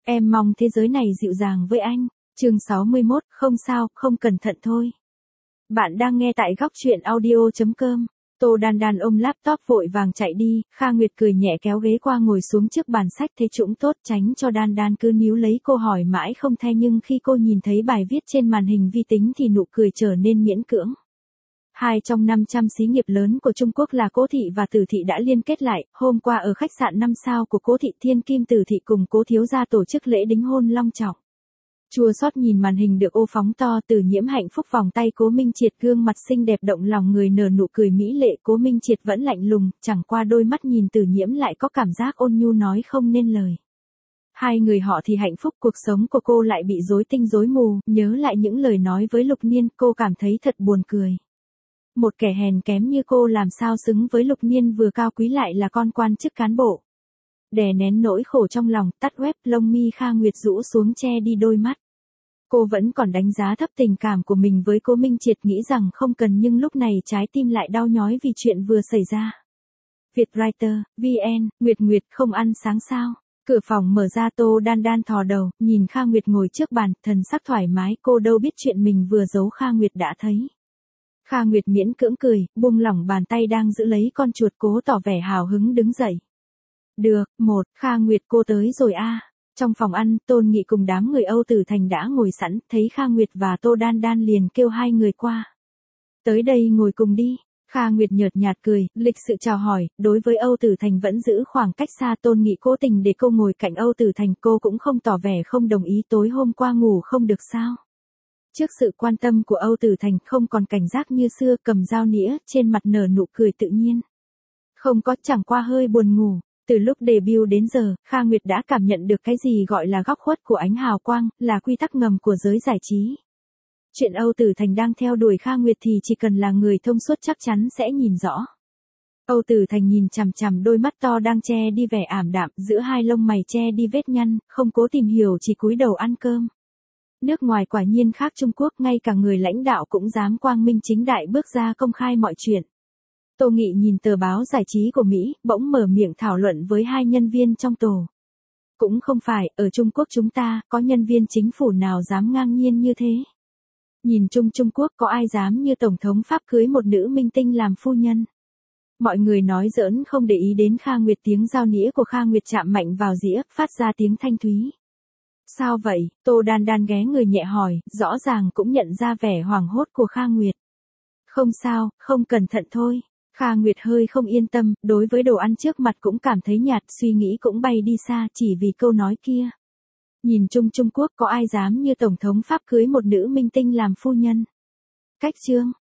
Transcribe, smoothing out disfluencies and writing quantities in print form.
Em mong thế giới này dịu dàng với anh. Chương 61, không sao, không cẩn thận thôi. Bạn đang nghe tại góc truyện audio.com. Tô Đan Đan ôm laptop vội vàng chạy đi, Kha Nguyệt cười nhẹ kéo ghế qua ngồi xuống trước bàn sách thế trũng tốt tránh cho Đan Đan cứ níu lấy cô hỏi mãi không thay, nhưng khi cô nhìn thấy bài viết trên màn hình vi tính thì nụ cười trở nên miễn cưỡng. Hai trong 500 xí nghiệp lớn của Trung Quốc là Cố Thị và Từ Thị đã liên kết lại, hôm qua ở khách sạn 5 sao của Cố Thị, thiên kim Từ Thị cùng Cố thiếu gia tổ chức lễ đính hôn long trọng. Chua xót nhìn màn hình được ô phóng to, Từ Nhiễm hạnh phúc vòng tay Cố Minh Triệt, gương mặt xinh đẹp động lòng người nở nụ cười mỹ lệ, Cố Minh Triệt vẫn lạnh lùng, chẳng qua đôi mắt nhìn Từ Nhiễm lại có cảm giác ôn nhu nói không nên lời. Hai người họ thì hạnh phúc, cuộc sống của cô lại bị rối tinh rối mù, nhớ lại những lời nói với Lục Niên, cô cảm thấy thật buồn cười. Một kẻ hèn kém như cô làm sao xứng với Lục Niên vừa cao quý lại là con quan chức cán bộ. Đè nén nỗi khổ trong lòng, tắt web, lông mi Kha Nguyệt rũ xuống che đi đôi mắt. Cô vẫn còn đánh giá thấp tình cảm của mình với Cố Minh Triệt, nghĩ rằng không cần, nhưng lúc này trái tim lại đau nhói vì chuyện vừa xảy ra. Vietwriter, VN, Nguyệt không ăn sáng sao? Cửa phòng mở ra, Tô Đan Đan thò đầu, nhìn Kha Nguyệt ngồi trước bàn, thần sắc thoải mái, cô đâu biết chuyện mình vừa giấu Kha Nguyệt đã thấy. Kha Nguyệt miễn cưỡng cười, buông lỏng bàn tay đang giữ lấy con chuột, cố tỏ vẻ hào hứng đứng dậy. Được, Kha Nguyệt cô tới rồi a. Trong phòng ăn, Tôn Nghị cùng đám người Âu Tử Thành đã ngồi sẵn, thấy Kha Nguyệt và Tô Đan Đan liền kêu hai người qua. Tới đây ngồi cùng đi. Kha Nguyệt nhợt nhạt cười, lịch sự chào hỏi, đối với Âu Tử Thành vẫn giữ khoảng cách xa. Tôn Nghị cố tình để cô ngồi cạnh Âu Tử Thành, cô cũng không tỏ vẻ không đồng ý. Tối hôm qua ngủ không được sao? Trước sự quan tâm của Âu Tử Thành, không còn cảnh giác như xưa, cầm dao nĩa, trên mặt nở nụ cười tự nhiên. Không có, chẳng qua hơi buồn ngủ. Từ lúc debut đến giờ, Kha Nguyệt đã cảm nhận được cái gì gọi là góc khuất của ánh hào quang, là quy tắc ngầm của giới giải trí. Chuyện Âu Tử Thành đang theo đuổi Kha Nguyệt thì chỉ cần là người thông suốt chắc chắn sẽ nhìn rõ. Âu Tử Thành nhìn chằm chằm đôi mắt to đang che đi vẻ ảm đạm, giữa hai lông mày che đi vết nhăn, không cố tìm hiểu, chỉ cúi đầu ăn cơm. Nước ngoài quả nhiên khác Trung Quốc, ngay cả người lãnh đạo cũng dám quang minh chính đại bước ra công khai mọi chuyện. Tô Nghị nhìn tờ báo giải trí của Mỹ, bỗng mở miệng thảo luận với hai nhân viên trong tổ. Cũng không phải, ở Trung Quốc chúng ta, có nhân viên chính phủ nào dám ngang nhiên như thế. Nhìn chung Trung Quốc có ai dám như Tổng thống Pháp cưới một nữ minh tinh làm phu nhân. Mọi người nói giỡn không để ý đến Kha Nguyệt, tiếng dao nĩa của Kha Nguyệt chạm mạnh vào dĩa, phát ra tiếng thanh thúy. Sao vậy? Tô Đan Đan ghé người nhẹ hỏi, rõ ràng cũng nhận ra vẻ hoảng hốt của Kha Nguyệt. Không sao, không cẩn thận thôi. Kha Nguyệt hơi không yên tâm, đối với đồ ăn trước mặt cũng cảm thấy nhạt, suy nghĩ cũng bay đi xa chỉ vì câu nói kia. Nhìn chung Trung Quốc có ai dám như Tổng thống Pháp cưới một nữ minh tinh làm phu nhân. Cách chương,